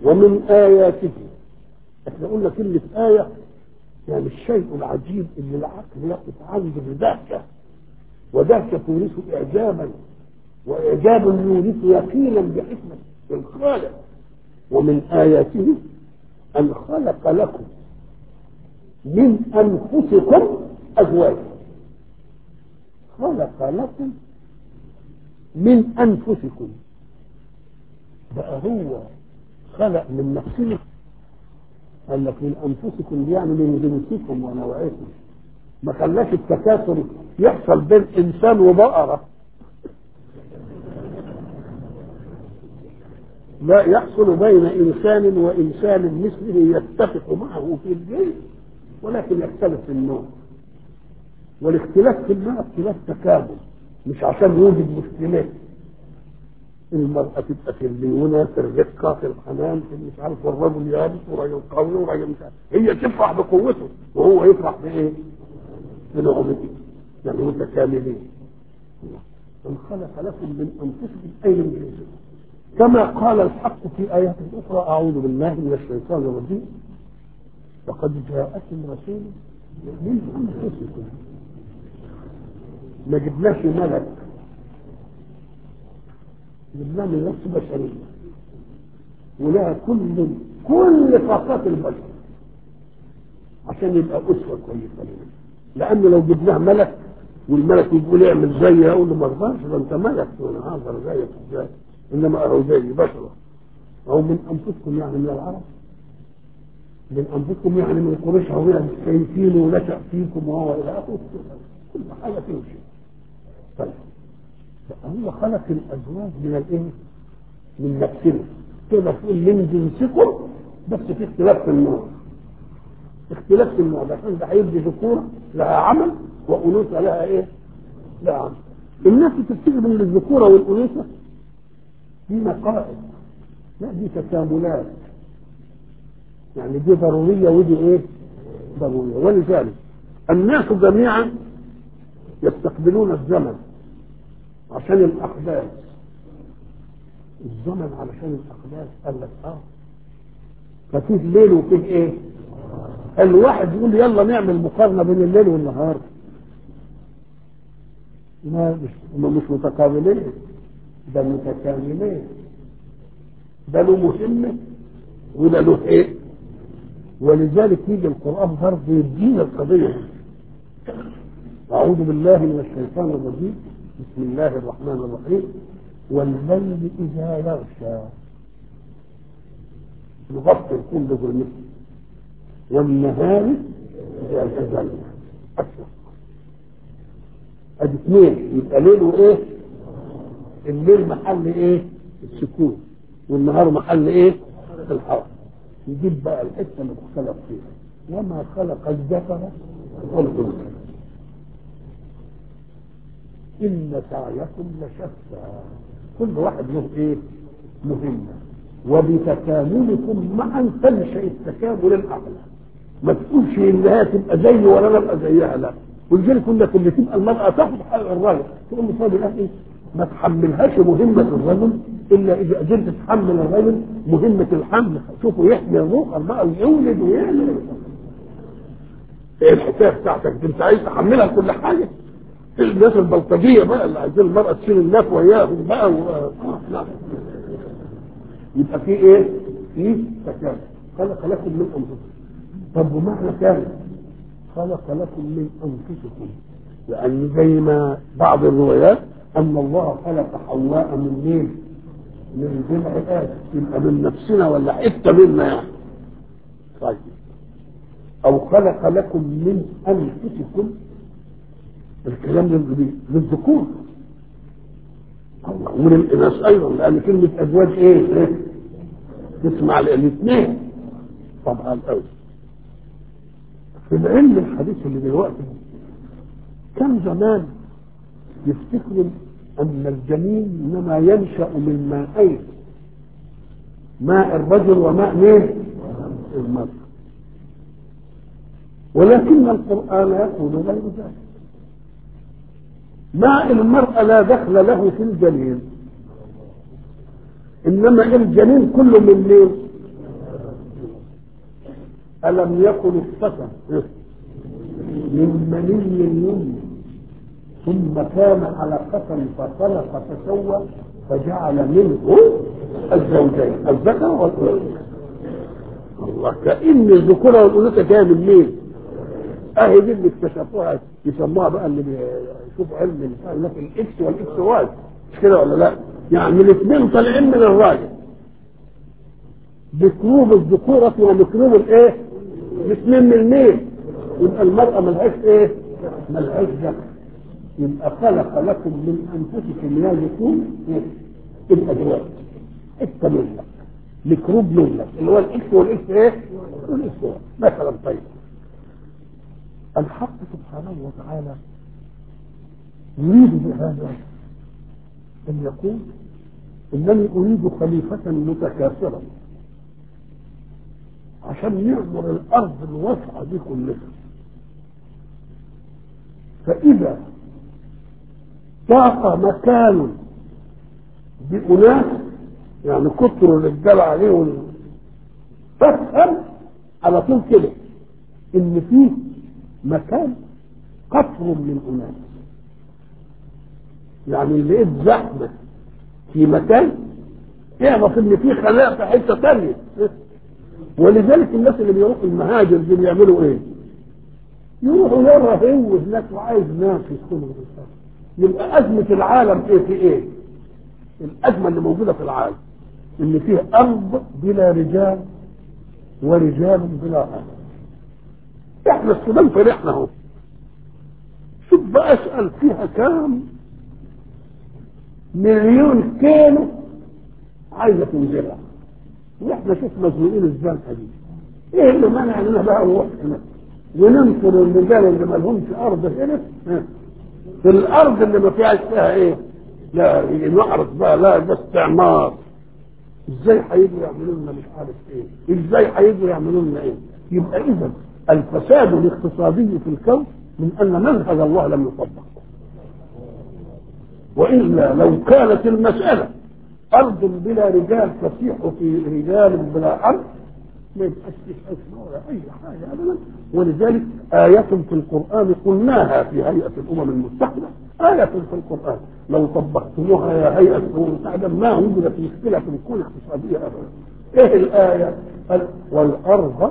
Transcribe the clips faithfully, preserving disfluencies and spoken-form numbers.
ومن آياته. احنا قلنا كلمة آية يعني الشيء العجيب اللي العقل يقف عنده بدهشة، ودهشة تورث إعجابا، وإعجاب يورث يقينا بحكمة الخالق. ومن آياته أن خلق لكم من أنفسكم أزواجا. خلق لكم من أنفسكم، بقى هو خلق من نفسه. قال لك من أنفسكم يعني من جنسكم ونوعكم، ما خلاش التكاثر يحصل بين إنسان وبقرة، لا، يحصل بين إنسان وإنسان مثله يتفق معه في الجنس ولكن يختلف في النوع. والاختلاف في النوع اختلاف تكامل، مش عشان يوجد مشكلات. المرأة تبقى في الليونة، في الرقة، في الحنان، في مش عارف، والرجل يابس ورجل قوي ورجل مش عارف. هي تفرح بقوته وهو يفرح بايه؟ بنعمته. يعني متكاملين. من خلق لكم من انفسكم اي من جنسكم، كما قال الحق في ايات اخرى: اعوذ بالله من الشيطان الرجيم، لقد جاءكم رسول من انفسكم. ما جبناش ملك، جبناه من نفس بشريه ولها كل كل طاقات البشر عشان يبقى اسوه كويسه لنا. لانه لو جبناه ملك والملك يقول اعمل زيي، اقول له ما اقدرش، ده انت ملك وانا هقدر زيك ازاي؟ انما اهو زي بشره. او من انفسكم يعني من العرب، من انفسكم يعني من قريش، هو شايفينه ونشأ فيكم وهو الى اخره، كل حاجه تمشي. طيب هو خلق الازواج من الايه؟ من نفسنا كده، تقول من جنسكم، بس في اختلاف في النوع. اختلاف في النوع ده ده هيدي ذكوره لها عمل وانوثه لها ايه؟ لها عمل. الناس تفتكر ان الذكوره والانوثه دي مقائد، لا، دي تكاملات، يعني دي ضروريه ودي ايه؟ ضروريه. ولذلك الناس جميعا يستقبلون الزمن عشان الاحداث. الزمن علشان الاحداث. قال لك اه ففيه ليل وفيه ايه؟ الواحد يقول يلا نعمل مقارنه بين الليل والنهار، ما مش مش متقابلين، ده متكاملين، ده له مهمه وده له ايه. ولذلك يجي القران برضه يدينا القضيه. اعوذ بالله من الشيطان الرجيم، بسم الله الرحمن الرحيم. والليل اذا يغشى يغطي الكون بظلمته، والنهار اذا تجلى اكثر. ادي اثنين، يبقى ليل وايه؟ الليل محل ايه؟ السكون، والنهار محل ايه؟ الحركه. يجيب بقى الحته اللي اختلف فيها: وما خلق الذكر والانثى ان سعيكم لشتى. كل واحد له ايه؟ مهمه. وبتكاملكم معا تنشا التكامل الاعلى. ما تقولش انها تبقى زي ولا انا ابقى زيها، لا. ولذلك كنا اللي تبقى المراه تاخد حق الرجل، تقول له طب ايه؟ ما تحملهاش مهمه الرجل الا اذا قدرت تحمل الرجل مهمه الحمل. شوفوا يحمي الروح بقى ويولد ويعمل ايه الحكايه بتاعتك؟ انت عايز تحملها كل حاجه. الناس البلطجيه بقى اللي عايزين المراه تشيل الناس وياهم بقى و... آه لا. يبقى في ايه؟ في تكامل. خلق لكم من انفسكم. طب ومعنى كامل خلق لكم من انفسكم، لان زي ما بعض الروايات ان الله خلق حواء من مين؟ من ضلع ادم، يبقى من نفسنا ولا حته منا يعني. طيب او خلق لكم من انفسكم، الكلام للذكور ومن الاناث ايضا، لان كلمه ازواج ايه؟ تسمع الاثنين طبعا. الاول في العلم الحديث اللي دلوقتي، كان زمان يفتكروا ان الجنين انما ينشا من ماءين، ماء الرجل وماء مين؟ المرأة. ولكن القرآن يقول غير ذلك. ماء المرأة لا دخل له في الجنين، انما الجنين كله من مين؟ ألم يكن الفتى من مني يمنى ثم كان علقة فخلق فسوى فجعل منه الزوجين الذكر والأنثى. الله، كأن الذكورة والأنوثة جاية من مين؟ أهي دي اللي اكتشفوها، يسموها بقى اللي بيشوفوا علم لك الإكس والإكس واي، مش كده ولا لا؟ يعني الاثنين طالعين من الراجل بكروب الذكورة ومكروب الإيه؟ الاثنين من مين؟ يبقى المرأة ملهاش إيه؟ ملهاش ذكر. يبقى خلق لكم من أنفسكم يا ذكور تبقى دلوقتي حتة منك ميكروب منك اللي هو الاكس والاكس ايه؟ والاكس واي مثلا. طيب الحق سبحانه وتعالى يريد بهذا ان يقول انني اريد خليفة متكاثرا عشان يعمر الارض الواسعة دي كلها. فاذا ضاق مكان بأناس يعني كتروا الرجال عليهم فافهم على طول كده ان فيه مكان قطر من أناس. يعني اللي لقيت زحمة في مكان اعرف ان فيه خلاء في حتة تانية. ولذلك الناس اللي بيروحوا المهاجر دي بيعملوا ايه؟ يروحوا يرى هو هناك وعايز ناس يسكنوا بالإنسان. يبقى أزمة العالم ايه في ايه؟ الأزمة اللي موجودة في العالم ان فيه أرض بلا رجال ورجال بلا أرض. احنا السودان فرحنا اهو. شوف بقى اسأل فيها كام مليون كيلو عايزة تنزلها، واحنا شوف مزنوقين الزنقة دي. ايه اللي منع اننا بقى نروح هنا وننصر الرجال اللي ما لهمش ارض هنا في الارض اللي ما فيهاش فيها ايه؟ لا نعرف بقى لا ده استعمار. ازاي هيجوا يعملوا لنا مش عارف ايه؟ ازاي هيجوا يعملوا لنا ايه؟ يبقى اذا الفساد الاقتصادي في الكون من ان منهج الله لم يطبق. والا لو كانت المساله ارض بلا رجال تصيح في رجال بلا ارض ما يبقاش فيه اسماء ولا اي حاجه ابدا. ولذلك آية في القرآن قلناها في هيئة الأمم المتحدة، آية في القرآن لو طبقتموها يا هيئة الأمم المتحدة ما وجدت مشكلة في الكون الاقتصادية أبدا. إيه الآية؟ والأرض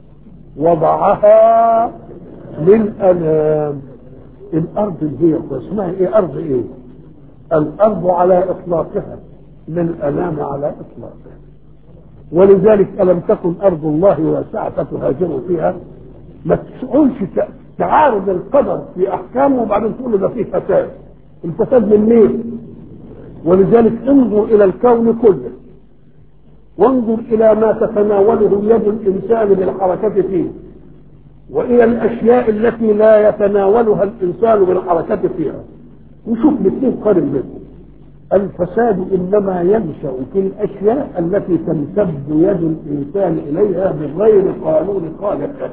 وضعها للأنام. الأرض اللي هي اسمها إيه؟ أرض إيه؟ الأرض على إطلاقها للأنام على إطلاقها. ولذلك ألم تكن أرض الله واسعة فتهاجروا فيها. ما تقولش تعارض القدر في أحكامه وبعدين تقول ده فيه فساد. الفساد من مين؟ ولذلك انظر إلى الكون كله وانظر إلى ما تتناوله يد الإنسان بالحركة فيه وإلى الأشياء التي لا يتناولها الإنسان بالحركة فيها وشوف الاثنين قارن بينهم. الفساد إنما ينشأ في الأشياء التي تمتد يد الإنسان إليها بغير قانون خالق.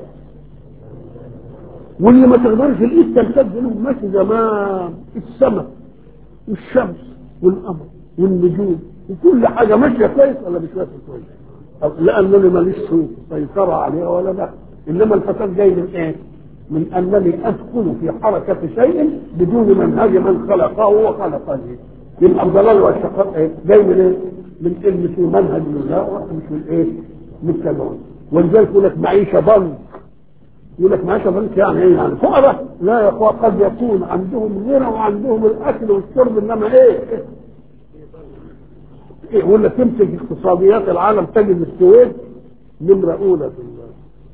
واللي ما تقدرش الإيد تمتد له ماشي زمان السماء والشمس والقمر والنجوم وكل حاجة ماشية كويس ولا مش ماشية كويس؟ لأنني ماليش سيطرة عليها ولا لا. إنما الفساد جاي من إيه؟ من أنني أدخل في حركة شيء بدون منهج من خلقه وخلقني. يبقى الضلال والشقاء ايه؟ جاي من ايه؟ من كلمة في منهج من الله مش من ايه؟ من كلام. ولذلك يقول لك معيشة بنك. يقول لك معيشة بنك يعني ايه؟ يعني فقراء؟ لا يا اخوة قد يكون عندهم غنى وعندهم الاكل والشرب انما ايه؟ ايه؟ ايه؟ يقول لك تمسك اقتصاديات العالم تجد السويد نمرة اولى في الله.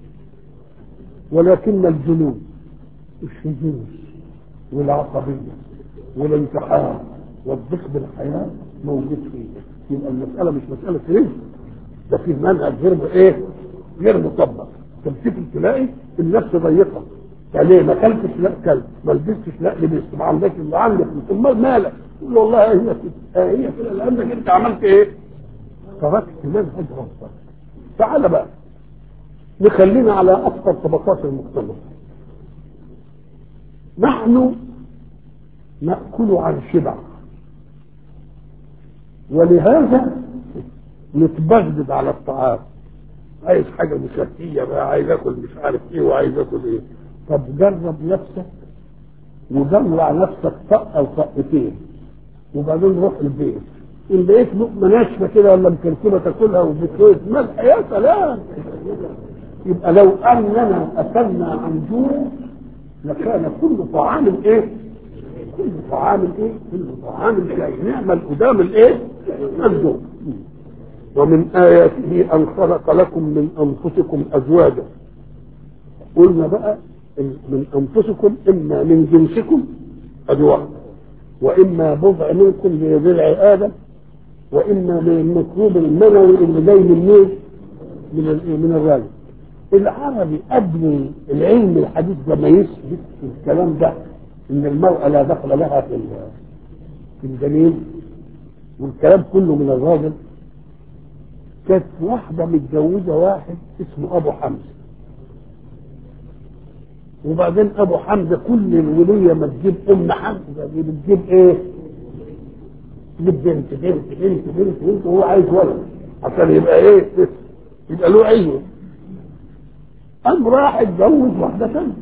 ولكن الجنون والشذوذ والعصبية والانتحار والضغط بالحياة موجود فيه. يبقى المسألة مش مسألة رزق، ده فيه منهج غير ايه؟ غير مطبق. تمسك تلاقي النفس ضيقة. يعني ما كلتش لا كلت، ما لبستش لا لبست، ما عندكش اللي عندك، ثم مالك؟ تقول له والله هي كده، هي كده اللي عندك انت عملت ايه؟ تركت منهج ربك. تعال بقى نخلينا على أكثر طبقات المجتمع. نحن نأكل عن شبع ولهذا نتبغدد على الطعام. عايز حاجه مشهيه بقى، عايز اكل مش عارف ايه وعايز اكل ايه. طب جرب نفسك ودلع نفسك طقه او طقتين وبعدين روح البيت، ان لقيت لقمه ناشفه كده ولا مكركبه تاكلها وبشويه ملح يا سلام. يبقى لو اننا اكلنا عن جوع لكان كل طعام ايه؟ كل طعام ايه؟ كل طعام شيء نعمل قدام الايه؟ الجوع. ومن آياته أن خلق لكم من أنفسكم أزواجا. قلنا بقى من أنفسكم إما من جنسكم أزواج، وإما بضع منكم لضلع آدم، وإما من الميكروب المنوي اللي جاي من مين؟ من من الراجل. العربي قبل العلم الحديث لما يثبت الكلام ده إن المرأة لا دخل لها في في الجنين والكلام كله من الراجل، كانت واحدة متجوزة واحد اسمه أبو حمزة، وبعدين أبو حمزة كل الولية ما تجيب أم حمزة بتجيب إيه؟ تجيب بنت بنت بنت بنت بنت وهو عايز ولد عشان يبقى إيه؟ يبقى له عيون. قام راح اتجوز واحدة ثانية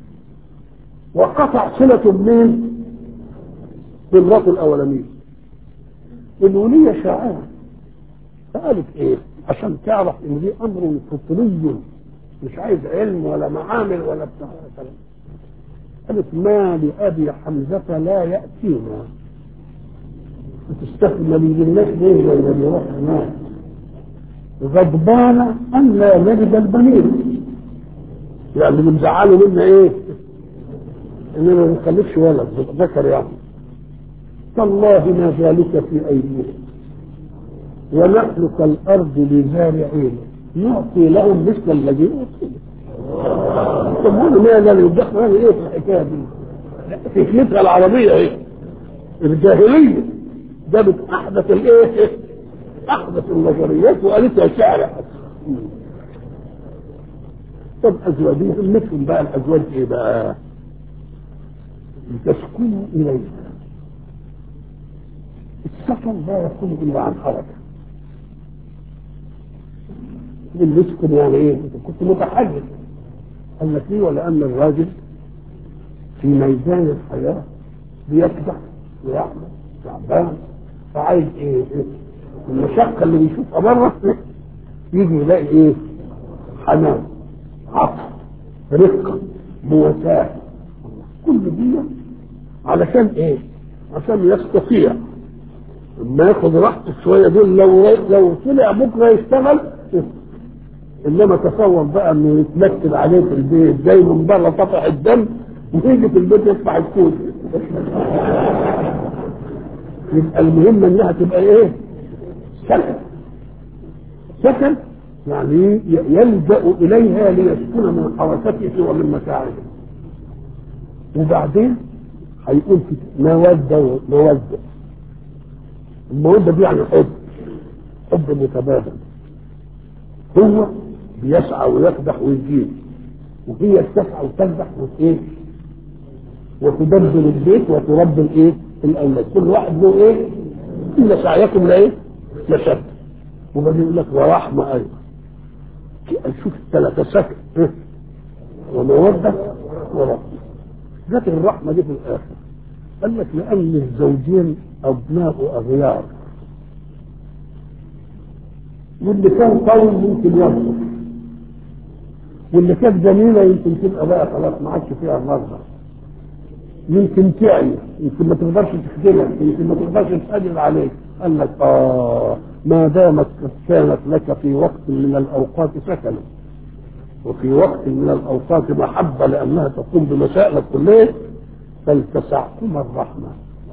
وقطع صلته منين؟ بمراته الأولانية. الولية شاعرة فقالت ايه عشان تعرف ان دي امر فطري مش عايز علم ولا معامل ولا بتاع كلام. قالت ما لابي حمزه لا ياتينا، بتستخدم ما بيجيلناش ليه ولا بيروح هناك، غضبانه ان لا نجد البنين، يعني اللي مزعله منا ايه؟ اننا ما بنخلفش ولد ذكر يعني. تالله ما ذلك في ايدينا ونحن كالارض لزارعين نعطي لهم مثل الذي اوتي. طب هو ما ده اللي يدخل ايه في الحكايه دي؟ فكرتها العربيه ايه؟ الجاهليه جابت احدث الايه؟ احدث النظريات وقالتها شعر. طب ازواجهم همتهم بقى الازواج ايه بقى؟ لتسكنوا اليها. السكن لا يكون الا عن حركه. اللي يسكن يعني ايه؟ كنت متحرك. قال لك ليه؟ ولان الراجل في ميدان الحياه بيكدح ويعمل تعبان فعايز ايه؟ المشقه اللي بيشوفها بره يجي يلاقي ايه؟ حنان، عطف، رقه، مواساه، كل دي علشان ايه؟ عشان يستطيع لما ياخد راحته شويه دول لو لو طلع بكره يشتغل. انما تصور بقى انه يتمثل عليه في البيت جاي من بره طفح الدم ويجي في البيت يدفع الكوت. يبقى المهم انها تبقى ايه؟ سكن. سكن يعني يلجأ اليها ليسكن من حركته ومن مشاعره. وبعدين هيقول في موده موده. الموده دي يعني حب، حب متبادل. هو بيسعى ويكدح ويجيب وهي تسعى وتكدح وايه؟ وتدبر البيت وتربي الايه؟ الاولاد. كل واحد له ايه؟ ان سعيكم لايه؟ لشتى. وبعدين يقول لك ورحمه ايضا. شوف الثلاثه سكن إيه؟ وموده ورحمه. جت الرحمه دي في الاخر. قال لك لان الزوجين ابناء اغيار، واللي كان قوي ممكن يضرب، واللي كانت جميله يمكن تبقى بقى خلاص ما عادش فيها النظر، يمكن تعي، يمكن ما تقدرش تخدمك، يمكن ما تقدرش تقدر عليك. قال لك اه ما دامت كانت لك في وقت من الاوقات سكنا وفي وقت من الاوقات محبه لانها تقوم بمسائلك كلها فلتسعكما الرحمه.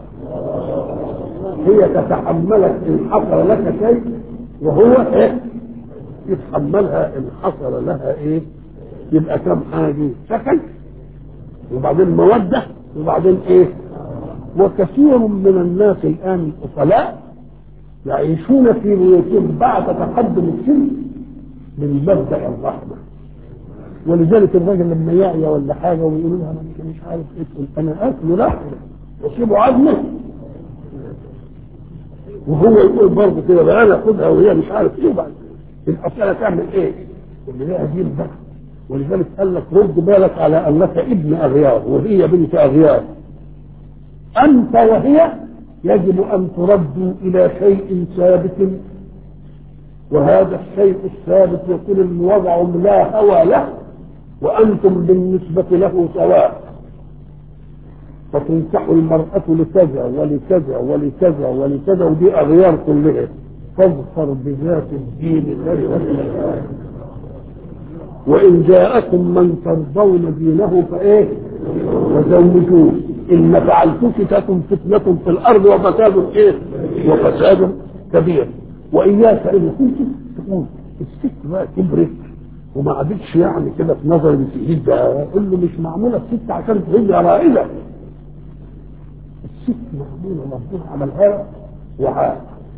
هي تتحملك ان حصل لك شيء وهو ايه؟ يتحملها ان حصل لها ايه؟ يبقى كم حاجه؟ سكن وبعدين موده وبعدين ايه؟ وكثير من الناس الان اصلاء يعيشون في بيوتهم بعد تقدم السن من مبدا الرحمه. ولذلك الراجل لما يعيا ولا حاجه ويقول لها انا مش عارف ايه انا اكل لا واسيبه عظمه وهو يقول برضه كده بقى انا اخدها وهي مش عارف ايه. بعد الاسئله تعمل ايه؟ اللي لها دين بقى. ولذلك قال لك رد بالك على انك ابن اغيار وهي بنت اغيار، انت وهي يجب ان تردوا الى شيء ثابت، وهذا الشيء الثابت يكون الوضع لا هوى له وانتم بالنسبه له سواء. فتنكح المراه لكذا ولكذا ولكذا ولكذا، ودي اغيار كلها. فاظفر بذات الدين خيرا، وإن جاءكم من ترضون دينه فإيه وزوجوه، إن فعلتوش تكن فتنة في الأرض وفساد إيه وفساد كبير. وإياك إن كنت تقول الست بقى كبرت وما عادتش يعني كده في نظر السيد ده، قل له مش معمولة الست عشان تهج رائدة. الست معمولة ربنا عملها وعاء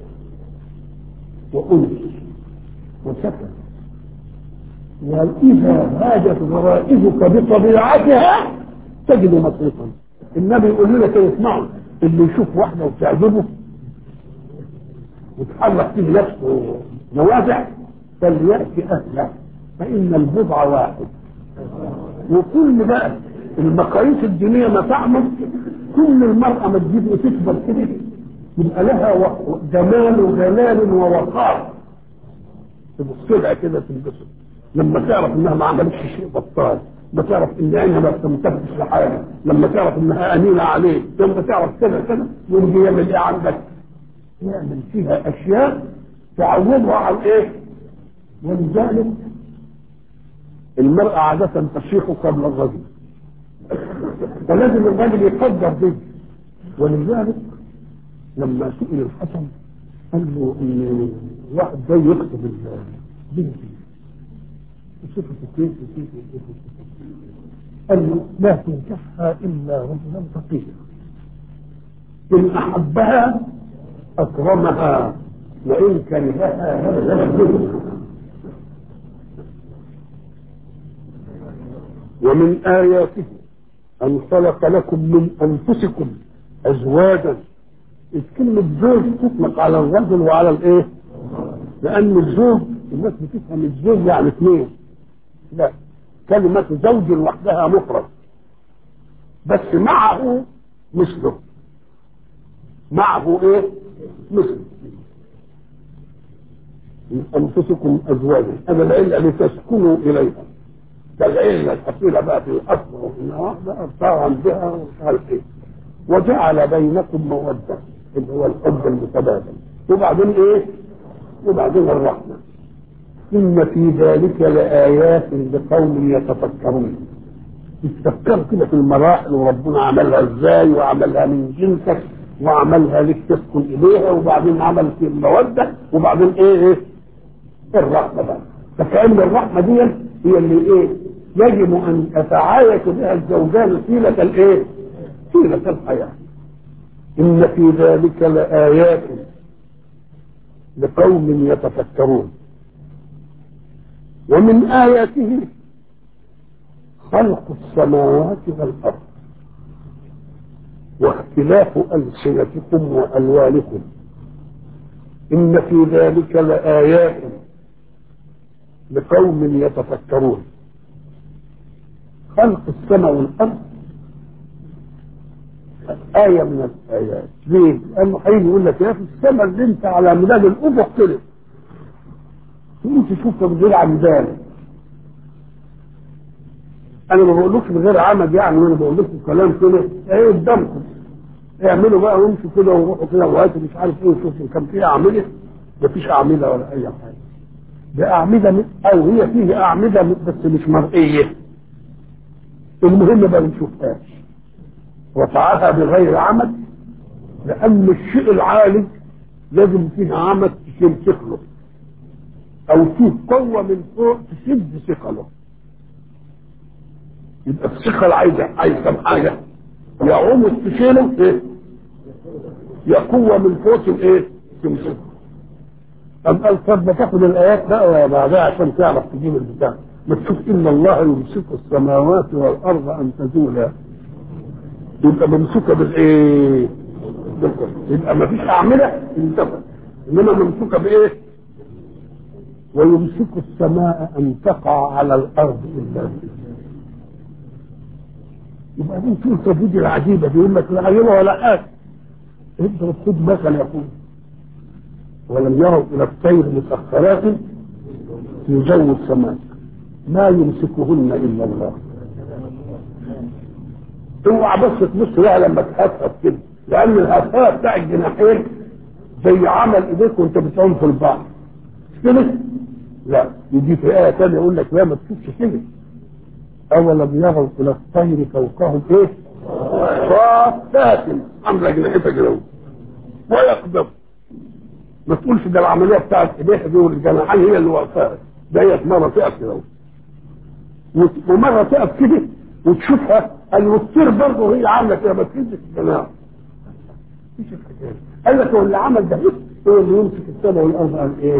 وأنس وسكن، وإذا هاجت غرائزك بطبيعتها تجد مصرفا. النبي يقول لنا كده اسمعوا، اللي يشوف واحدة وتعجبه وتحرك فيه نفسه نوازع فليأتي أهله فإن البضع واحد. وكل بقى المقاييس الدينية ما تعمل، كل المرأة ما تجيب وتكبر كده يبقى لها جمال وجلال ووقار، تبص لها كده تنبسط لما تعرف انها ما عملتش شيء بطال، لما تعرف ان عينها ما بتمتلكش لحاجه، لما تعرف انها امينه عليه، لما تعرف كذا كذا، ويجي يعمل ايه عندك؟ يعمل فيها اشياء تعودها على ايه؟ ولذلك المرأة عادة تشيخ قبل الرجل، فلازم الرجل يقدر به. ولذلك لما سئل الحسن قال له ان واحد جاي يخطب البنت وصفة كيف وكيف وكيف قال له لا تنكحها الا رجلا فقيرا ان احبها اكرمها وان كرهها هزمها. ومن آياته أن خلق لكم من أنفسكم أزواجا. كلمة زوج تطلق على الرجل وعلى الإيه؟ لأن الزوج الناس بتفهم الزوج يعني اثنين، لا، كلمة زوج لوحدها مفرد بس معه مثله، معه إيه؟ مثله. من أنفسكم أزواجا هذا العلة لتسكنوا إليها، كالعلة الأصيلة بقى في الأصل وفي النواحي صار بها ومش عارف إيه، وجعل بينكم مودة اللي هو الحب المتبادل، وبعدين إيه؟ وبعدين الرحمة. إن في ذلك لآيات لقوم يتفكرون. تتفكروا كده في المراحل وربنا عملها إزاي، وعملها من جنسك وعملها لك تسكن إليها، وبعدين عمل في المودة، وبعدين إيه إيه؟ الرحمة بقى. فكأن الرحمة دي هي اللي ايه يجب ان يتعايش بها الزوجان طيلة الايه طيلة الحياة. ان في ذلك لآيات لقوم يتفكرون. ومن آياته خلق السماوات والأرض واختلاف ألسنتكم وألوانكم إن في ذلك لآيات لقوم يتفكرون. خلق السماء والأرض آية من الآيات. ليه؟ لأنه حين يقول لك يا في السماء اللي أنت على مداد الأفق كده تقوم تشوفها من غير عمدان. أنا ما بقولكش من غير عمد، يعني أنا بقول لكم كلام كده إيه قدامكم، اعملوا بقى وامشوا كده وروحوا كده وهاتوا مش عارف إيه وشوفوا كان فيها أعمدة، مفيش أعمدة ولا أي حاجة. ده أعمدة أو هي فيه أعمدة بس مش مرئية، المهم ما نشوفهاش. رفعها بغير عمد لأن الشيء العالي لازم فيه عمد تشيل ثقله أو فيه قوة من فوق تشد ثقله. يبقى الثقل عايزة عايز كم حاجة، يا عمد تشيله إيه، يا قوة من فوق الإيه تمسكه. أم قال طب ما تاخد الآيات بقى بعدها عشان تعرف تجيب البتاع. ما تشوف إن الله يمسك السماوات والأرض أن تزولا، يبقى ممسوكة بالإيه؟ بالقرآن. يبقى ما فيش أعملة انتفت، إنما ممسوكة بإيه؟ ويمسك السماء أن تقع على الأرض إلا بإذنه. يبقى دي في التوحيد العجيبة دي، يقول لك لا عجيبة ولا حاجة. اضرب خد مثل يقول ولم يروا إلى الطير مسخرات في جو السماء ما يمسكهن إلا الله. اوعى بس تبص لها لما تهفف كده، لأن الهفاء بتاع الجناحين زي عمل إيديك وأنت بتعوم في البحر كده. لا، يجي في آية تانية يقول لك لا ما تشوفش كده. أولم يروا إلى الطير فوقهم إيه؟ صافات عاملة جناحتها كده ويقدم. ما تقولش ده العملية بتاعت إيديها دي والجناحين هي اللي وقفها، ديت مرة تقف كده ومرة تقف كده وتشوفها الوتير برضه هي عاملة كده ما تهزش الجناح. مفيش الحكاية. قال لك هو اللي عمل ده هو اللي يمسك السماء والأرض عن إيه؟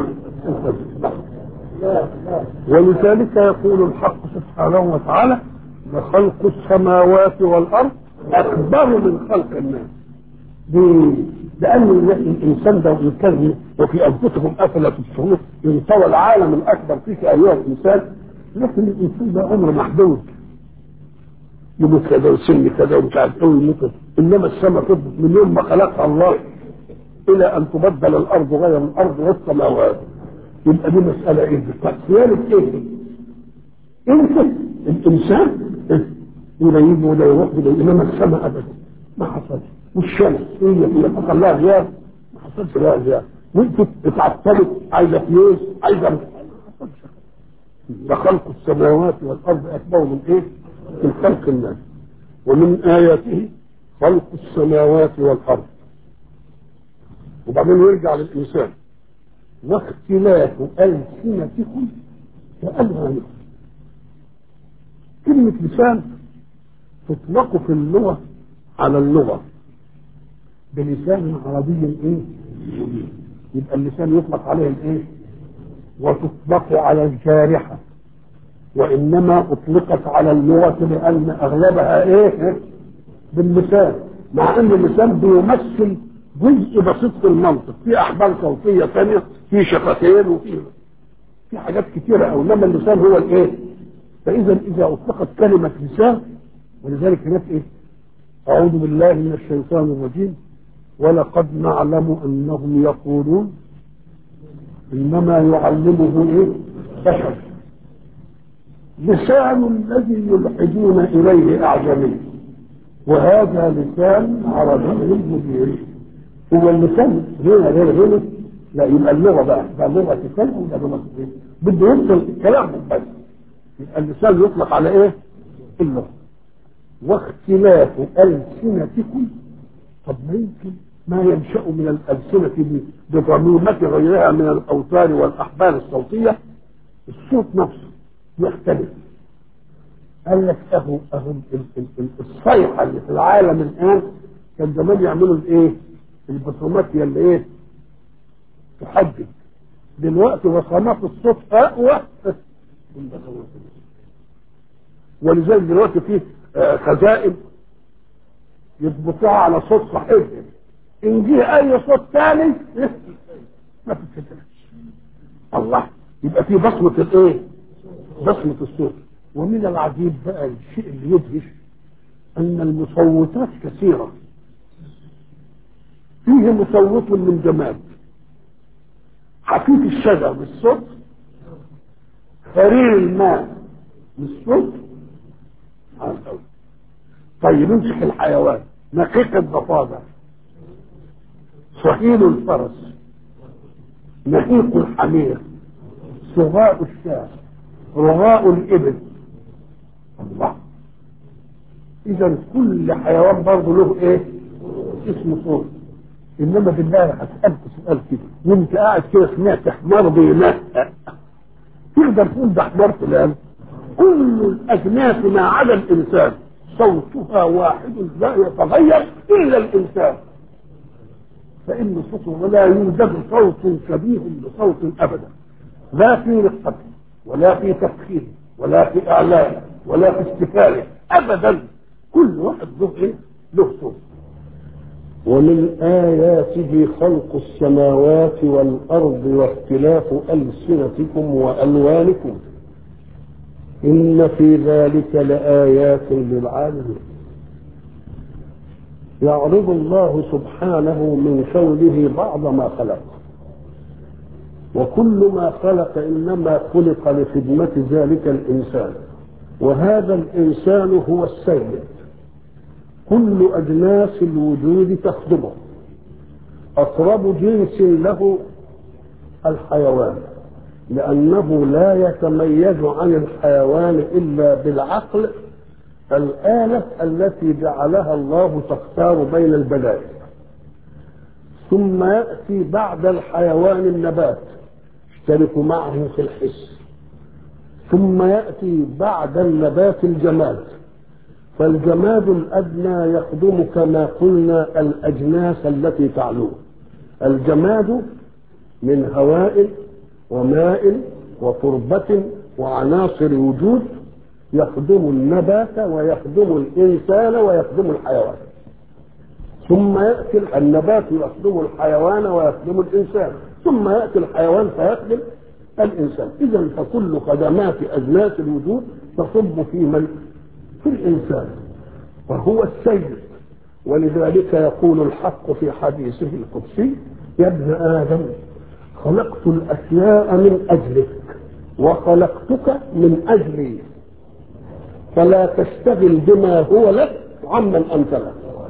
ولذلك يقول الحق سبحانه وتعالى لخلق السماوات والأرض أكبر من خلق الناس. لأن الإنسان ده يتكلم وفي أنفسهم أفلا تبصرون، ينطوى العالم الأكبر فيك أيها الإنسان، لكن الإنسان ده عمره محدود، يموت كذا وسن كذا ومش عارف ايه ويموت. إنما السماء تثبت من يوم ما خلقها الله إلى أن تبدل الأرض غير الأرض والسماوات. يبقى دي مسألة إيه؟ صيانة إيه؟ أنت الإنسان ولا يجي ولا يروح ولا، إنما السماء أبدا ما حصلش. والشمس هي اللي حصل لها غياب ما حصلش لها غياب، وانت اتعطلت عايزه فلوس عايزه ما حصلش. لخلق السماوات والارض اكبر من ايه؟ من خلق الناس. ومن اياته خلق السماوات والارض. وبعدين يرجع للانسان واختلاف السنتكم كالوانكم. كلمه لسان تطلق في اللغه على اللغه بلسان عربي ايه؟ يبقى اللسان يطلق عليه الايه؟ وتطلق على الجارحة، وانما اطلقت على اللغة لان اغلبها ايه؟ باللسان، مع ان اللسان بيمثل جزء بسيط في المنطق، في احبال صوتية ثانية، في شفتين وفي في حاجات كتيرة أوي، انما اللسان هو الايه؟ فاذا اذا اطلقت كلمة لسان، ولذلك هناك ايه؟ اعوذ بالله من الشيطان الرجيم ولقد نعلم انهم يقولون انما يعلمه ايه؟ بشر. لسان الذي يلحدون اليه اعجمي وهذا لسان عربي مبين. هو اللسان هنا غير هنا؟ لا، يبقى اللغه بقى ده لغه الكلام وده لغه ايه؟ بده يوصل الكلام بس. يبقى اللسان يطلق على ايه؟ اللغه. واختلاف ألسنتكم، طب ما يمكن ما ينشأ من الألسنة بضميمة غيرها من الأوتار والأحبال الصوتية الصوت نفسه يختلف. قال لك أهو أهو الصيحة اللي في العالم الآن كان زمان يعملوا الإيه؟ البصمات هي اللي إيه؟ تحدد. دلوقتي بصمات الصوت أقوى من بصمات. ولذلك دلوقتي فيه خزائن يضبطوها على صوت صحيح، ان جه اي صوت ثاني ما تتفتحش. الله، يبقى في بصمه الايه؟ بصمه الصوت. ومن العجيب بقى الشيء اللي يدهش ان المصوتات كثيره. فيه مصوت من جماد، حفيف الشجر بالصوت، فرير الماء بالصوت. طيب امسك الحيوان، نقيق الضفادع، صهيل الفرس، نهيق الحمير، صغاء الشاة، رغاء الإبل. الله، إذا كل حيوان برضه له إيه؟ اسم صوت. إنما بالله هسألك سؤال كده، وأنت قاعد كده سمعت حمار بينهق، تقدر تقول ده حمار فلان؟ كل الأجناس ما عدا الإنسان صوتها واحد لا يتغير إلا الإنسان، فإن صوته لا يوجد صوت شبيه بصوت أبدا، لا في رقته ولا في تفخيره ولا في إعلانه ولا في استفاله أبدا. كل واحد له إيه؟ له صوت. ومن آياته خلق السماوات والأرض واختلاف ألسنتكم وألوانكم إن في ذلك لآيات للعالمين. يعرض الله سبحانه من كونه بعض ما خلق، وكل ما خلق إنما خلق لخدمة ذلك الإنسان، وهذا الإنسان هو السيد. كل أجناس الوجود تخدمه. أقرب جنس له الحيوان، لأنه لا يتميز عن الحيوان إلا بالعقل، الآلة التي جعلها الله تختار بين البدائل. ثم يأتي بعد الحيوان النبات يشترك معه في الحس، ثم يأتي بعد النبات الجماد، فالجماد الأدنى يخدم كما قلنا الأجناس التي تعلوه. الجماد من هواء وماء وتربة وعناصر وجود يخدم النبات ويخدم الإنسان ويخدم الحيوان، ثم يأتي النبات يخدم الحيوان ويخدم الإنسان، ثم يأتي الحيوان فيخدم الإنسان. إذن فكل خدمات أجناس الوجود تصب في من؟ في الإنسان، وهو السيد. ولذلك يقول الحق في حديثه القدسي: يا ابن آدم خلقت الأشياء من أجلك وخلقتك من أجلي، فلا تشتغل بما هو لك عمن أنت له.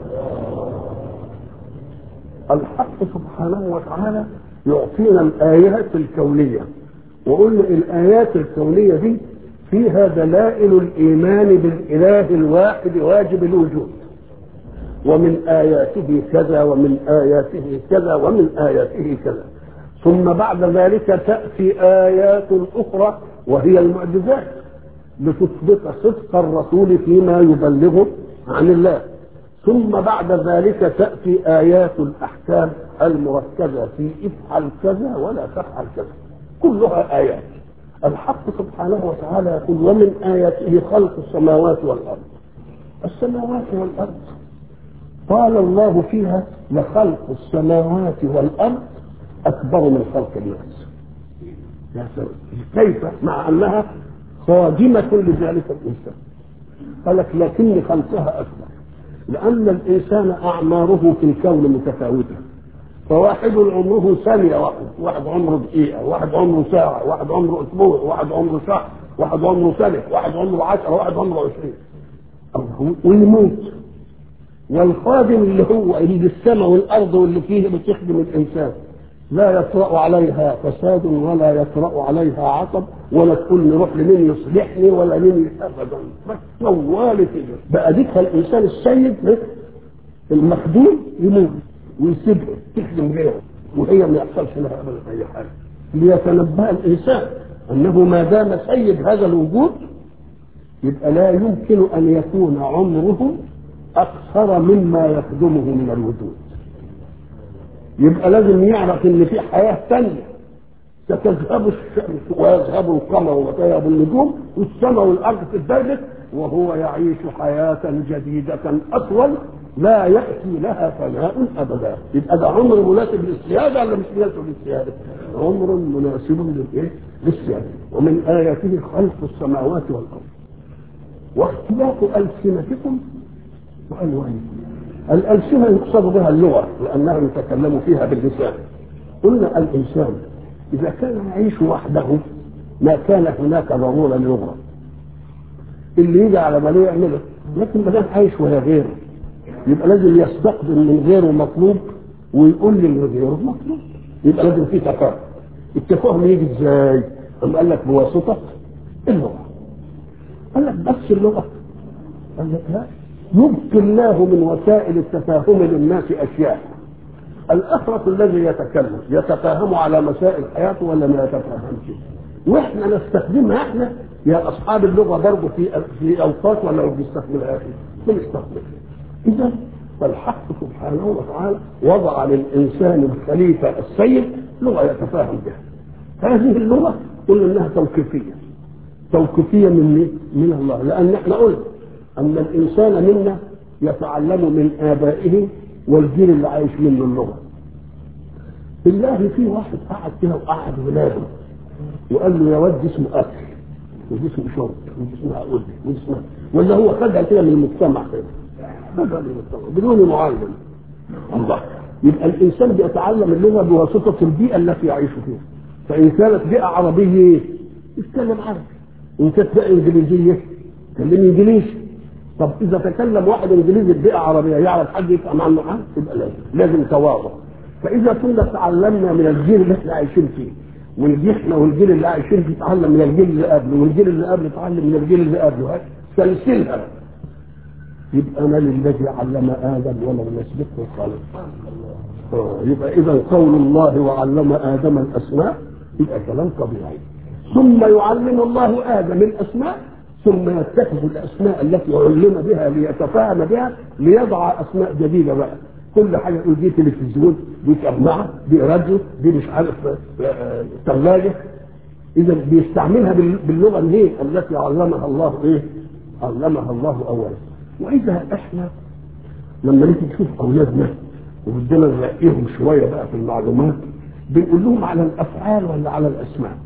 الحق سبحانه وتعالى يعطينا الآيات الكونية، وقلنا الآيات الكونية دي فيها دلائل الإيمان بالإله الواحد واجب الوجود، ومن آياته كذا ومن آياته كذا ومن آياته كذا. ثم بعد ذلك تأتي آيات أخرى وهي المعجزات لتثبت صدق الرسول فيما يبلغه عن الله. ثم بعد ذلك تأتي آيات الأحكام المركزة في افعل كذا ولا تفعل كذا، كلها آيات. الحق سبحانه وتعالى يقول: ومن آياته خلق السماوات والأرض. السماوات والأرض قال الله فيها: لخلق السماوات والأرض أكبر من خلق الناس. يا سلام، كيف مع أنها خادمة لذلك الإنسان؟ قال لك: لكن خلقها أكبر، لأن الإنسان أعماره في الكون متفاوتة، فواحد عمره ثانية واحد، واحد عمره دقيقة، واحد عمره ساعة، واحد عمره أسبوع، واحد عمره شهر، واحد عمره سنة، واحد عمره عشرة، واحد عمره عشرين، ويموت. والخادم اللي هو اللي السماء والأرض واللي فيه بتخدم الإنسان لا يطرأ عليها فساد ولا يطرأ عليها عطب، ولا تقول نروح لمين يصلحني ولا مين أبدا، بس طوالي كده. بقى ديكها الإنسان السيد المخدوم يموت ويسيبها تخدم غيره، وهي ما يحصلش لها ابدا اي حاجه. ليتنبه الانسان انه ما دام سيد هذا الوجود يبقى لا يمكن ان يكون عمره اكثر مما يخدمه من الوجود. يبقى لازم يعرف ان في حياه ثانيه ستذهب الشمس ويذهب القمر وتذهب النجوم والسماء والارض تتبدل، وهو يعيش حياه جديده اطول لا يأتي لها فناء أبدا. يبقى ده عمر مناسب للسيادة ولا مش مناسب للسيادة؟ عمر مناسب للإيه؟ للسيادة. ومن آياته خلق السماوات والأرض واختلاف ألسنتكم وألوانكم. الألسنة يقصد بها اللغة لأنها يتكلم فيها باللسان. قلنا الإنسان إذا كان يعيش وحده ما كان هناك ضرورة للغة، اللي يجي على ما له يعمله، لكن ما دام عايش وهي غيره يبقى لازم يستقبل من غيره مطلوب ويقول لي من غيره مطلوب، يبقى لازم في تفاهم. التفاهم يجي ازاي؟ أم قال لك بواسطة اللغة. قال لك بس اللغة؟ قال لك لا، يبقي الله من وسائل التفاهم للناس أشياء. الأخرس الذي يتكلم يتفاهم على مسائل حياته ولا ما يتفاهمش؟ واحنا نستخدمها احنا يا أصحاب اللغة برضه في في أوقات ولا بنستخدمها فيه؟ بنستخدمها. إذا فالحق سبحانه وتعالى وضع للإنسان الخليفة السيد لغة يتفاهم بها. هذه اللغة قلنا إنها توقيفية. توقيفية من من الله، لأن احنا قلنا أن الإنسان منا يتعلم من آبائه والجيل اللي عايش منه اللغه. بالله في واحد قعد كده وقعد ولاده وقال له يا ولد اسمه اكل ودي اسمه شرب ودي اسمها قلب ودي اسمها، ولا هو خدها كده من المجتمع كده خدها من المجتمع بدون معلم. الله، يبقى الانسان بيتعلم اللغه بواسطه البيئه التي يعيش فيها. فان كانت بيئه عربيه يتكلم عربي، وان كانت بيئه انجليزيه يتكلم انجليزي. طب اذا تكلم واحد انجليزي ببيئه عربيه يعرف حد يفهم عنه حاجه؟ يبقى لازم لازم تواضع. فاذا كنا تعلمنا من الجيل اللي احنا عايشين فيه، والجيل والجيل اللي عايشين فيه يتعلم من الجيل اللي قبله، والجيل اللي قبله يتعلم من الجيل اللي قبله، سلسلها، يبقى من الذي علم ادم ولم يسبقه الخلق. يبقى اذا قول الله وعلم ادم الاسماء يبقى كلام طبيعي. ثم يعلم الله ادم الاسماء، ثم يتخذ الاسماء التي علم بها ليتفاهم بها ليضع اسماء جديده بقى. كل حاجه يقول دي تلفزيون، دي سماعه، دي راديو، دي مش عارف ثلاجه. اذا بيستعملها باللغه الايه التي علمها الله ايه؟ علمها الله اولا. واذا احنا لما نيجي نشوف اولادنا وبدنا نلاقيهم شويه بقى في المعلومات، بنقول لهم على الافعال ولا على الاسماء؟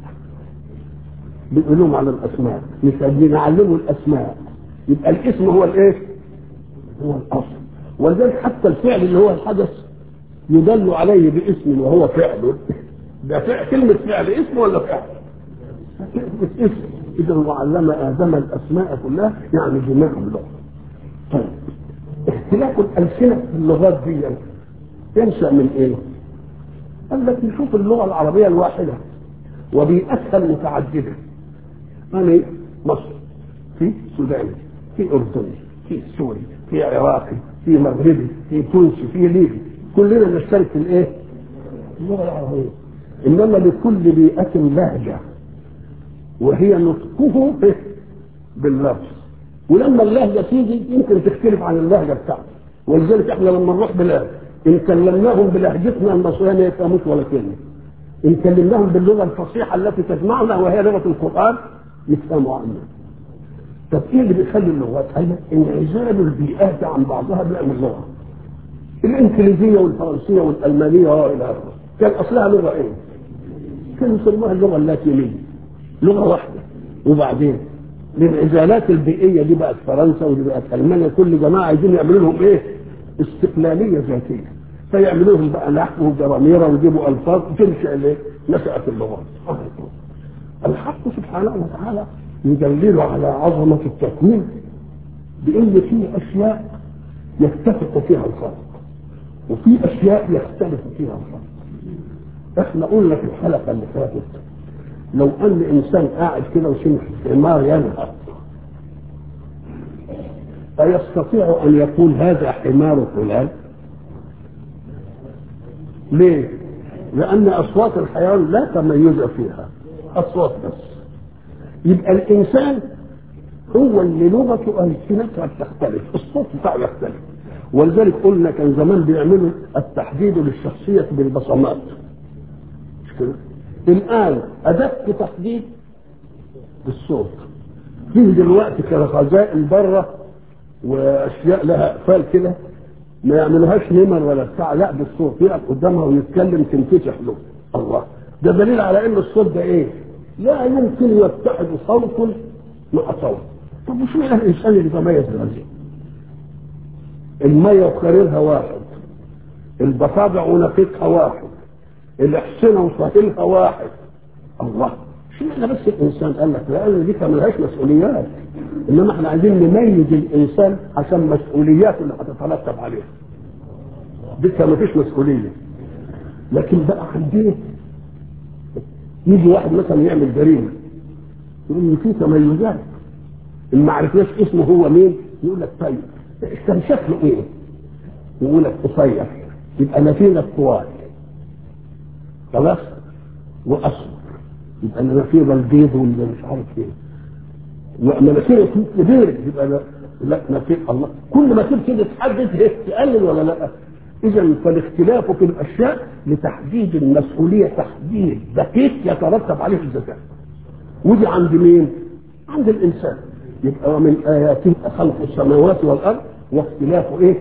بنقول لهم على الاسماء، مش عايزين نعلمه الاسماء. يبقى الاسم هو الايه؟ هو الاصل. ولذلك حتى الفعل اللي هو الحدث يدل عليه باسم وهو فعل. ده فعل، كلمه فعل اسم ولا فعل؟ كلمه اسم. اذا وعلم ادم الاسماء كلها يعني جميع اللغه. طيب اختلاف الالسنه في اللغات دي ينشا من ايه؟ قال لك نشوف اللغه العربيه الواحده وبيئتها المتعدده. يعني مصر، في سوداني، في اردني، في سوري، في عراقي، في مغربي، في تونسي، في ليبي، كلنا نشترك في الايه؟ اللغه العربيه. انما لكل بيئه لهجه وهي نطقه باللفظ. ولما اللهجه تيجي يمكن تختلف عن اللهجه بتاعته. ولذلك احنا لما نروح بلاد ان كلمناهم بلهجتنا المصريه ما يفهموش ولا كلمه. ان كلمناهم باللغه الفصيحه التي تجمعنا وهي لغه القران يفهموا عنا. طب ايه اللي بيخلي اللغات؟ قال لك انعزال البيئات عن بعضها بيعمل اللغه. الانجليزيه والفرنسيه والالمانيه والى اخره كان اصلها لغه ايه؟ كانوا يسموها اللغه اللاتينيه، لغه واحده. وبعدين الانعزالات البيئيه دي بقت فرنسا ودي بقت المانيا، كل جماعه عايزين يعملوا لهم ايه؟ استقلاليه ذاتيه. فيعملوا لهم بقى نحو وجراميره ويجيبوا الفاظ تنشا الايه؟ نشات اللغات. الحق سبحانه وتعالى يدلل على عظمه التكوين بان في اشياء يتفق فيها الخلق وفي اشياء يختلف فيها الخلق. احنا قلنا في الحلقه اللي فاتت لو ان انسان قاعد كده وشمس حمار ينهر فيستطيع ان يقول هذا حمار فلان؟ ليه؟ لان اصوات الحيوان لا تميز فيها، اصوات بس. يبقى الانسان هو اللي لغته السنتها بتختلف، الصوت بتاعه يختلف. ولذلك قلنا كان زمان بيعملوا التحديد للشخصيه بالبصمات، مش كده؟ الان ادق تحديد بالصوت. فيه دلوقتي كخزائن بره واشياء لها اقفال كده ما يعملوهاش نمر ولا بتاع، لا بالصوت، يقف قدامها ويتكلم تنفتح له. الله، ده دليل على ان الصوت ده ايه؟ لا يمكن يتحد صوت مع صوت. طب وشو معنى الانسان اللي يتميز بهذه؟ الميه وقريرها واحد، الضفادع ونقيقها واحد، الاحصنه وصهيلها واحد. الله، شو معنى بس الانسان؟ قال لك لان دي ملهاش مسؤوليات، انما احنا عايزين نميز الانسان عشان مسؤولياته اللي هتترتب عليها. دي ما فيش مسؤوليه. لكن بقى عندنا يجي واحد مثلا يعمل جريمه يقول لي في تميزات، ان ما عرفناش اسمه هو مين يقول لك طيب كان شكله ايه؟ يقول لك قصير، يبقى نفينا الطوال خلاص، واصفر يبقى نفينا البيض واللي مش عارف ايه، ومناخيره كبير يبقى لا, لا نفير. الله، كل ما تبتدي كده تحدد تقلل ولا لا؟ اذا فالاختلاف في الاشياء لتحديد المسؤوليه تحديد دقيق يترتب عليه الذكاء. ودي عند مين؟ عند الانسان. يبقى ومن اياته خلق السماوات والارض واختلاف ايه؟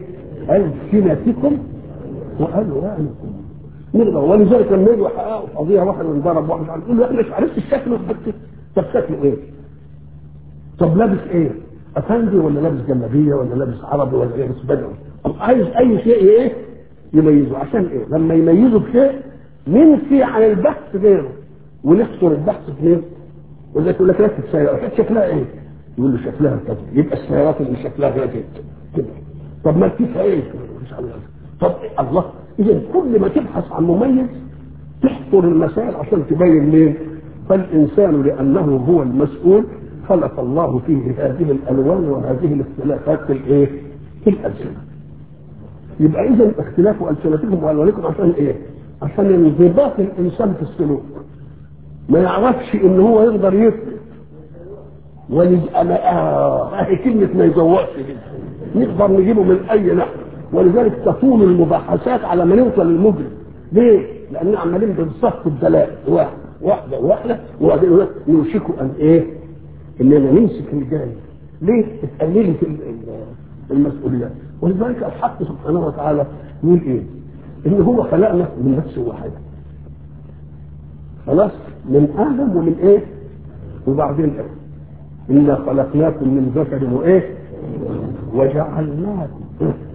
ألسنتكم وألوانكم. نقدر ولذلك لما يجوا يحققوا قضية واحد وانضرب واحد يقول له احنا مش عرفت الشكل. طب شكله ايه؟ طب لابس ايه؟ افندي ولا لابس جلابيه ولا لابس عربي ولا لابس بدوي؟ عايز اي شيء ايه؟ يميزه. عشان ايه؟ لما يميزه بشيء ننفي عن البحث غيره ونحصر البحث في غيره. ولا يقول لك ركب سياره شكلها ايه؟ يقول له شكلها كذا. يبقى السيارات اللي شكلها كذا كده. طب ما فيها ايه؟ مش عارف. طب الله، اذا كل ما تبحث عن مميز تحصر المسائل عشان تبين مين. فالانسان لانه هو المسؤول خلق الله فيه هذه الالوان وهذه الاختلافات في الايه؟ في الالسنه. يبقى اذا اختلاف السنتكم والوانكم عشان ايه؟ عشان انضباط الانسان في السلوك. ما يعرفش ان هو يقدر يفلت ولج انا اه هي كلمه ما يزوقش دي نقدر نجيبه من اي ناحيه. ولذلك تطول المباحثات على ما نوصل للمجرم. ليه؟ لاننا عمالين بنصف الدلائل واحد واحده واحده وبعدين يوشكوا ان ايه؟ اننا نمسك الجاي. ليه؟ اتقللت المسؤوليات. ولذلك الحق سبحانه وتعالى يقول ايه؟ ان هو خلقنا من نفس واحده. خلاص؟ من ادم ومن ايه؟ وبعدين ايه؟ انا خلقناكم من ذكر وايه؟ وجعلناكم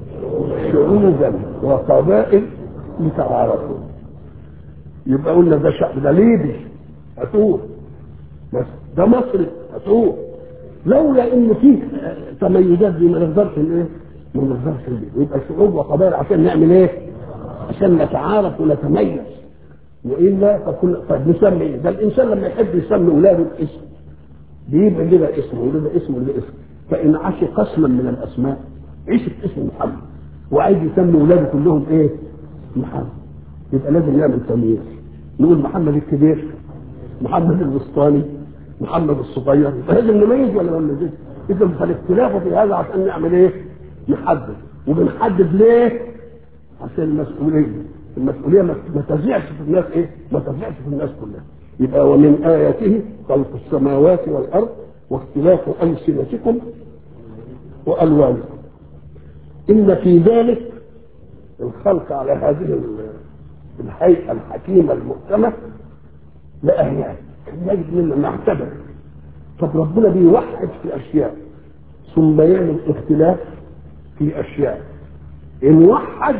شعوبا وقبائل لتعارفوا. يبقى قلنا ده شعب، ده ليبي هتوه، بس ده مصري هتوه. لولا ان فيه تميزات دي ما نقدرش ايه؟ ما نقدرش نجيب. يبقى شعوب وقبائل عشان نعمل ايه؟ عشان نتعارف ونتميز. والا فكل طيب نسمي ايه؟ ده الانسان لما يحب يسمي اولاده اسم بيبقى لنا اسم ولنا اسم ولنا اسم. فان عاش قسما من الاسماء عيشت اسم محمد وعايز يسمي اولاده كلهم ايه؟ محمد. يبقى لازم يعمل تمييز. نقول محمد الكبير، محمد الوسطاني، محمد الصغير. يبقى لازم نميز ولا ما نميزش؟ اذا فالاختلاف في هذا عشان نعمل ايه؟ نحدد. وبنحدد ليه؟ عشان المسؤوليه. المسؤوليه ما تزيعش في الناس ايه؟ ما تزيعش في الناس كلها. يبقى ومن آياته خلق السماوات والأرض واختلاف ألسنتكم وألوانكم. إن في ذلك الخلق على هذه الهيئة الحكيمة المحكمة لآيات يجب أن نعتبر. طب ربنا بيوحد في أشياء ثم يعمل اختلاف في أشياء. إن وحد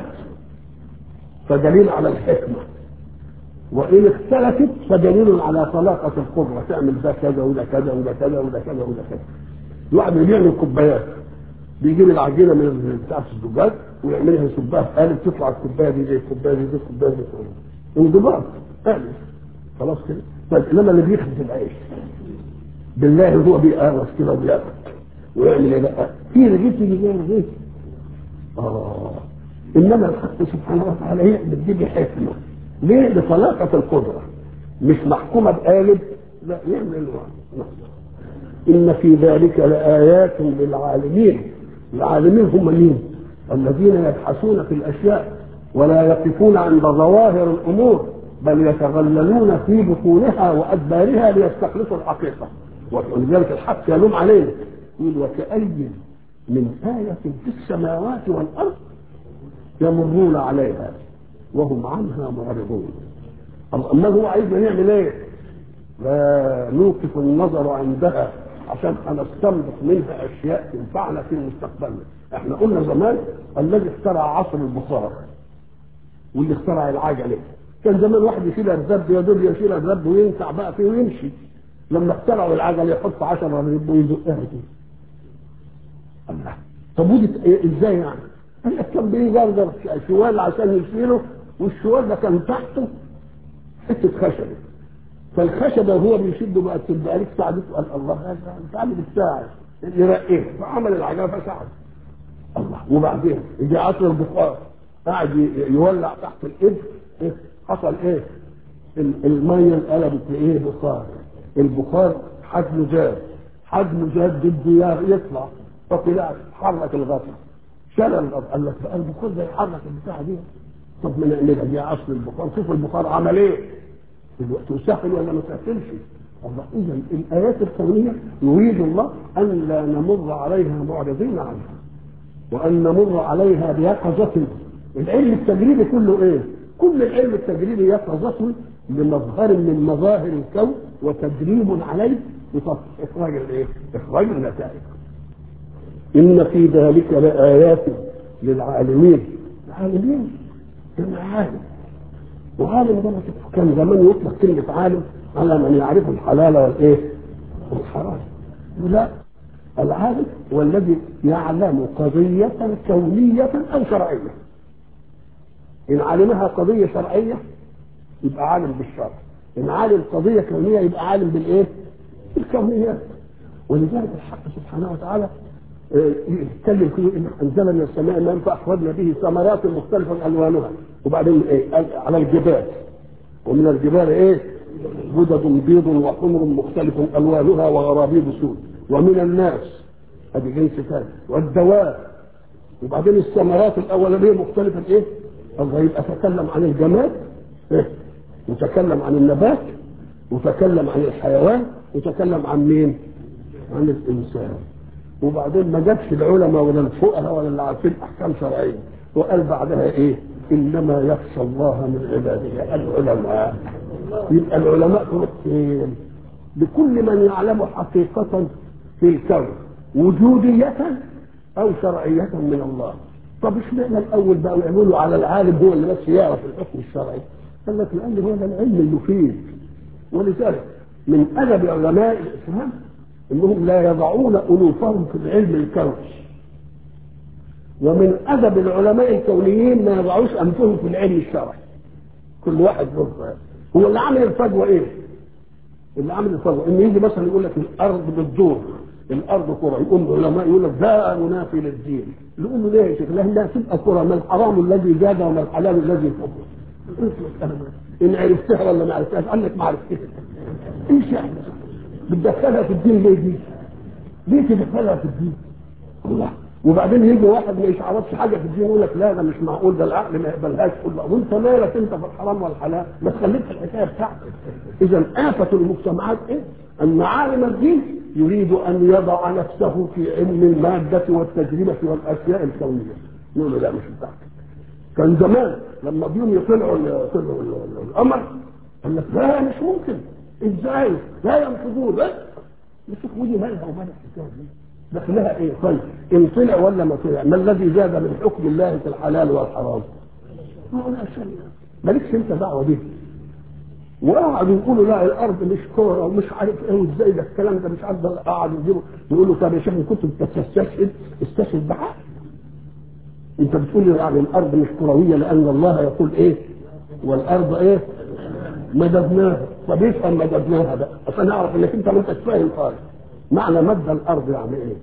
فدليل على الحكمة، وإن اختلفت فدليل على طلاقة القدرة. تعمل ده كذا وده كذا وده كذا وده كذا وده كذا. الواحد بيعمل كوبايات بيجيب العجينة من بتاعة الزجاج ويعملها يصبها في قالب تطلع الكوباية دي زي الكوباية دي زي الكوباية دي. انضباط قالب خلاص كده. طيب انما اللي بيخبز العيش بالله هو بيقرص كده وبياكل ويعمل ايه بقى؟ في رغيف يجي زي رغيف. اه انما الحق سبحانه وتعالى يعمل دي بحكمة. ليه؟ لطلاقة القدرة. مش محكومة بقالب، لا يعمل الوعد. إن في ذلك لآيات للعالمين. العالمين هم مين؟ الذين يبحثون في الأشياء ولا يقفون عند ظواهر الأمور بل يتغللون في بطونها وأدبارها ليستخلصوا الحقيقة. ولذلك الحق يلوم علينا يقول وكأي من آية في السماوات والأرض يمرون عليها وهم عنها معرضون. اما هو عايزنا نعمل ايه؟ لا نوقف النظر عندها عشان هنستنبط منها اشياء تنفعنا في مستقبلنا. احنا قلنا زمان الذي اخترع عصر البخار واللي اخترع العجله. كان زمان واحد يشيل الرب يدل يشيل الرب وينفع بقى فيه ويمشي. لما اخترعوا العجله يحط عشرة رب ويزقها كده. الله، طب ودي ازاي يعني؟ قال لك كان بيجرجر شوال عشان يشيله والشوال ده كان تحته حته خشبه. فالخشبه هو بيشده بقى تبقى عليك ساعدته. قال الله هذا انت عامل الساعد اللي رقيه فعمل العجله فساعد الله. وبعدين يجي عصر البخار قاعد يولع تحت الابر إيه؟ حصل ايه؟ الميه انقلبت لايه؟ بخار. البخار حجمه زاد حجمه زاد بده يطلع فطلع حرك الغطا شال الغطا. قال لك بقى البخار ده يحرك البتاعه دي. طب ما نعملها دي عصر البخار. شوف البخار عمل ايه دلوقتي وسهل ولا ما سهلش. الله اذا الايات الكونيه يريد الله ان لا نمر عليها معرضين عنها. وأن نمر عليها بيقظة. العلم التجريبي كله إيه؟ كل العلم التجريبي يقظة لمظهر من مظاهر الكون وتدريب عليه بإخراج الإيه؟ إخراج النتائج. إن في ذلك لآيات للعالمين. العالمين كان عالم، وعالم ده كان زمان يطلق كلمة عالم على من يعرف الحلال والإيه؟ والحرام. لا، العالم هو الذي يعلم قضية كونية أو شرعية. إن علمها قضية شرعية يبقى عالم بالشرع، إن علم قضية كونية يبقى عالم بالإيه؟ بالكونيات. ولذلك الحق سبحانه وتعالى يتكلم فيه إن أنزل من السماء ماء فأخرجنا به ثمرات مختلفة ألوانها، وبعدين إيه؟ على الجبال، ومن الجبال إيه؟ جدد بيض وحمر مختلف ألوانها وغرابيب سود، ومن الناس هذه جنس ثاني، والدواب. وبعدين الثمرات الأولانية مختلفة إيه؟ الله يبقى تكلم عن الجماد إيه؟ وتكلم عن النبات، وتكلم عن الحيوان، وتكلم عن مين؟ عن الإنسان. وبعدين ما جابش العلماء ولا الفقهاء ولا اللي عارفين أحكام شرعية، وقال بعدها إيه؟ إنما يخشى الله من عباده العلماء. يبقى العلماء فين؟ لكل من يعلم حقيقة في الكون وجودية أو شرعية من الله. طب اشمعنى الأول بقى يعملوا على العالم هو اللي بس يعرف الحكم الشرعي؟ قال لك لأن هذا العلم المفيد. ولذلك من أدب علماء الإسلام إنهم لا يضعون أنوفهم في العلم الكوني، ومن أدب العلماء الكونيين ما يضعوش أنفسهم في العلم الشرعي. كل واحد له. هو اللي عامل الفجوة إيه؟ اللي عامل الفجوة إن يجي مثلا يقول لك الأرض بتدور، الأرض كرة، يقوم العلماء يقول لك ده منافي للدين. يقول له ليه يا شيخ؟ لأنها تبقى كرة، ما الحرام الذي زاد وما الحلال الذي فضل. إن عرفتها ولا ما عرفتهاش؟ قال لك ما عرفتها. إيش يعني؟ بتدخلها في الدين ليه دي؟ ليه تدخلها في الدين؟ الله. وبعدين يجي واحد ما يعرفش حاجه في الدين يقول لك لا ده مش معقول، ده العقل ما يقبلهاش. قول له وانت مالك انت في الحرام والحلال؟ ما تخليك في الحكايه بتاعتك. اذا آفة المجتمعات ايه؟ ان عالم الدين يريد ان يضع نفسه في علم الماده والتجربه والاشياء الكونيه. يقول له لا مش بتاعتك. كان زمان لما بيوم يطلعوا طلعوا القمر قال لك لا مش ممكن، ازاي؟ لا ينفذون. بس مش ودي مالها ومال الحكايه دي؟ دخلها ايه؟ طيب ان طلع ولا ما طلع؟ ما الذي زاد من حكم الله في الحلال والحرام؟ ما هو لا شيء، مالكش انت دعوه به. وقعدوا يقولوا لا الارض مش كوره ومش عارف ايه وازاي ده الكلام ده مش عارف. قعدوا يجيبوا يقولوا طب يا شيخ كنت بتستشهد استشهد بعقل. انت بتقول لي يعني الارض مش كرويه لان الله يقول ايه؟ والارض ايه؟ مددناها. طب افهم مددناها بقى عشان اعرف انك انت ما انتش فاهم خالص. معنى مد الارض يعني ايه؟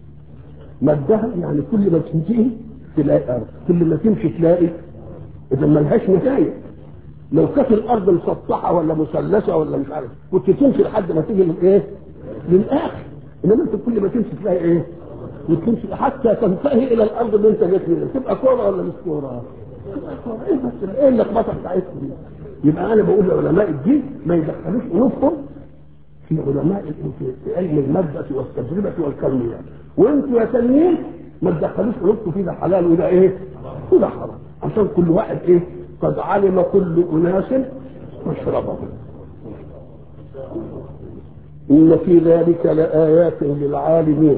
مدها يعني كل ما تنتهي تلاقي ارض، كل ما تمشي تلاقي. اذا ما لهاش نهايه. لو كانت الارض مسطحه ولا مثلثه ولا مش عارف كنت تمشي لحد ما تيجي للايه؟ للاخر. انما انت كل ما تمشي تلاقي ايه؟ وتمشي حتى تنتهي الى الارض اللي انت جيت منها. تبقى كوره ولا مش كوره؟ تبقى كوره. ايه بس ايه اللخبطه بتاعتكم دي؟ يبقى انا بقول لعلماء الدين ما يدخلوش انوفهم في علماء في علم المادة والتجربة والكونيات، وانتوا يا تانيين ما تدخلوش انوفكم في ده حلال وده ايه؟ وده حرام، عشان كل واحد ايه؟ قد علم كل اناس مشربهم. ان في ذلك لآيات للعالمين.